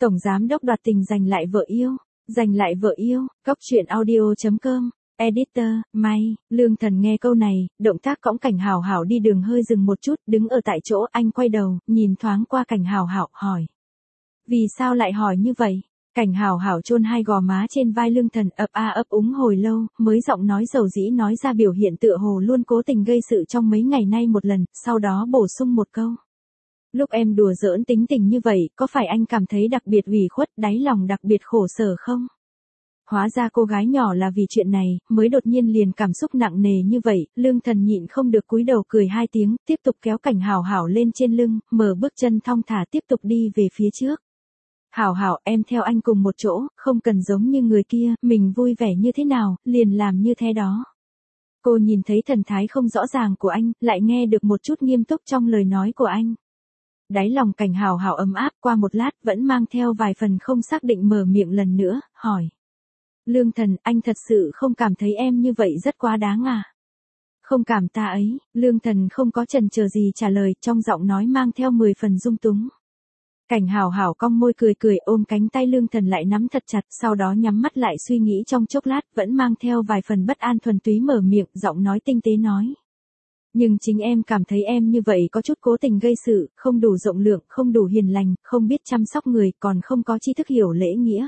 Tổng giám đốc đoạt tình giành lại vợ yêu. Giành lại vợ yêu, Cóc truyện audio.com. Editor, May, Lương Thần nghe câu này, động tác cõng Cảnh Hảo Hảo đi đường hơi dừng một chút, đứng ở tại chỗ, anh quay đầu, nhìn thoáng qua Cảnh Hảo Hảo, hỏi. Vì sao lại hỏi như vậy? Cảnh Hảo Hảo chôn hai gò má trên vai Lương Thần, ấp a ấp úng hồi lâu, mới giọng nói dầu dĩ nói ra biểu hiện tựa hồ luôn cố tình gây sự trong mấy ngày nay một lần, sau đó bổ sung một câu. Lúc em đùa giỡn tính tình như vậy, có phải anh cảm thấy đặc biệt ủy khuất, đáy lòng đặc biệt khổ sở không? Hóa ra cô gái nhỏ là vì chuyện này, mới đột nhiên liền cảm xúc nặng nề như vậy, Lương Thần nhịn không được cúi đầu cười hai tiếng, tiếp tục kéo Cảnh Hảo Hảo lên trên lưng, mở bước chân thong thả tiếp tục đi về phía trước. Hảo Hảo, em theo anh cùng một chỗ, không cần giống như người kia, mình vui vẻ như thế nào, liền làm như thế đó. Cô nhìn thấy thần thái không rõ ràng của anh, lại nghe được một chút nghiêm túc trong lời nói của anh. Đáy lòng Cảnh Hảo Hảo ấm áp, qua một lát vẫn mang theo vài phần không xác định, mở miệng lần nữa, hỏi. Lương Thần, anh thật sự không cảm thấy em như vậy rất quá đáng à? Không cảm ta ấy, Lương Thần không có chần chờ gì trả lời, trong giọng nói mang theo 10 phần dung túng. Cảnh Hảo Hảo cong môi cười cười, ôm cánh tay Lương Thần lại nắm thật chặt, sau đó nhắm mắt lại suy nghĩ trong chốc lát, vẫn mang theo vài phần bất an thuần túy mở miệng, giọng nói tinh tế nói. Nhưng chính em cảm thấy em như vậy có chút cố tình gây sự, không đủ rộng lượng, không đủ hiền lành, không biết chăm sóc người, còn không có tri thức hiểu lễ nghĩa.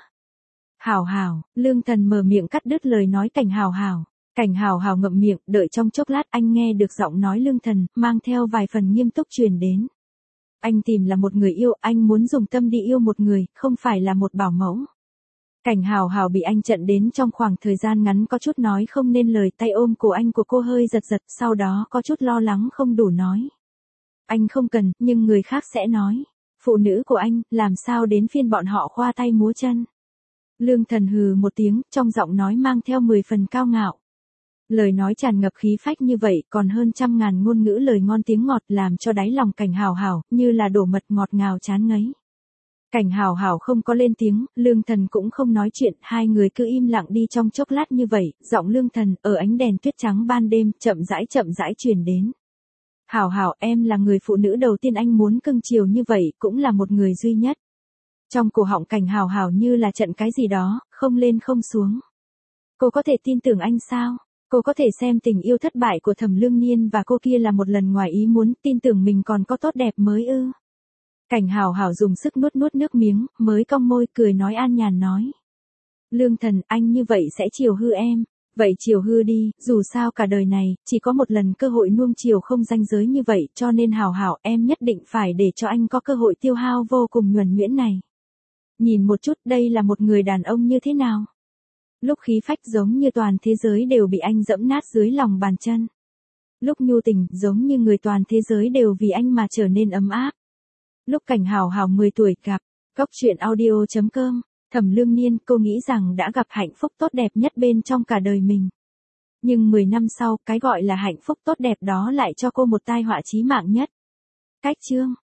Hảo Hảo, Lương Thần mở miệng cắt đứt lời nói Cảnh Hảo Hảo. Cảnh Hảo Hảo ngậm miệng, đợi trong chốc lát anh nghe được giọng nói Lương Thần, mang theo vài phần nghiêm túc truyền đến. Anh tìm là một người yêu, anh muốn dùng tâm đi yêu một người, không phải là một bảo mẫu. Cảnh Hảo Hảo bị anh trận đến trong khoảng thời gian ngắn có chút nói không nên lời, tay ôm cổ anh của cô hơi giật giật, sau đó có chút lo lắng không đủ nói. Anh không cần, nhưng người khác sẽ nói. Phụ nữ của anh, làm sao đến phiên bọn họ khoa tay múa chân. Lương Thần hừ một tiếng, trong giọng nói mang theo 10 phần cao ngạo. Lời nói tràn ngập khí phách như vậy, còn hơn trăm ngàn ngôn ngữ lời ngon tiếng ngọt, làm cho đáy lòng Cảnh Hảo Hảo, như là đổ mật ngọt ngào chán ngấy. Cảnh Hảo Hảo không có lên tiếng, Lương Thần cũng không nói chuyện, hai người cứ im lặng đi trong chốc lát như vậy, giọng Lương Thần, ở ánh đèn tuyết trắng ban đêm, chậm rãi truyền đến. Hảo Hảo, em là người phụ nữ đầu tiên anh muốn cưng chiều như vậy, cũng là một người duy nhất. Trong cổ họng Cảnh Hảo Hảo như là trận cái gì đó, không lên không xuống. Cô có thể tin tưởng anh sao? Cô có thể xem tình yêu thất bại của Thẩm Lương Niên và cô kia là một lần ngoài ý muốn, tin tưởng mình còn có tốt đẹp mới ư? Cảnh Hảo Hảo dùng sức nuốt nước miếng, mới cong môi cười nói an nhàn nói. Lương Thần, anh như vậy sẽ chiều hư em. Vậy chiều hư đi, dù sao cả đời này, chỉ có một lần cơ hội nuông chiều không ranh giới như vậy, cho nên Hảo Hảo em nhất định phải để cho anh có cơ hội tiêu hao vô cùng nhuần nhuyễn này. Nhìn một chút, đây là một người đàn ông như thế nào? Lúc khí phách giống như toàn thế giới đều bị anh dẫm nát dưới lòng bàn chân. Lúc nhu tình, giống như người toàn thế giới đều vì anh mà trở nên ấm áp. Lúc Cảnh Hảo Hảo 10 tuổi gặp, Cóc truyện audio.com, Thẩm Lương Niên, cô nghĩ rằng đã gặp hạnh phúc tốt đẹp nhất bên trong cả đời mình. Nhưng 10 năm sau, cái gọi là hạnh phúc tốt đẹp đó lại cho cô một tai họa chí mạng nhất. Cách chương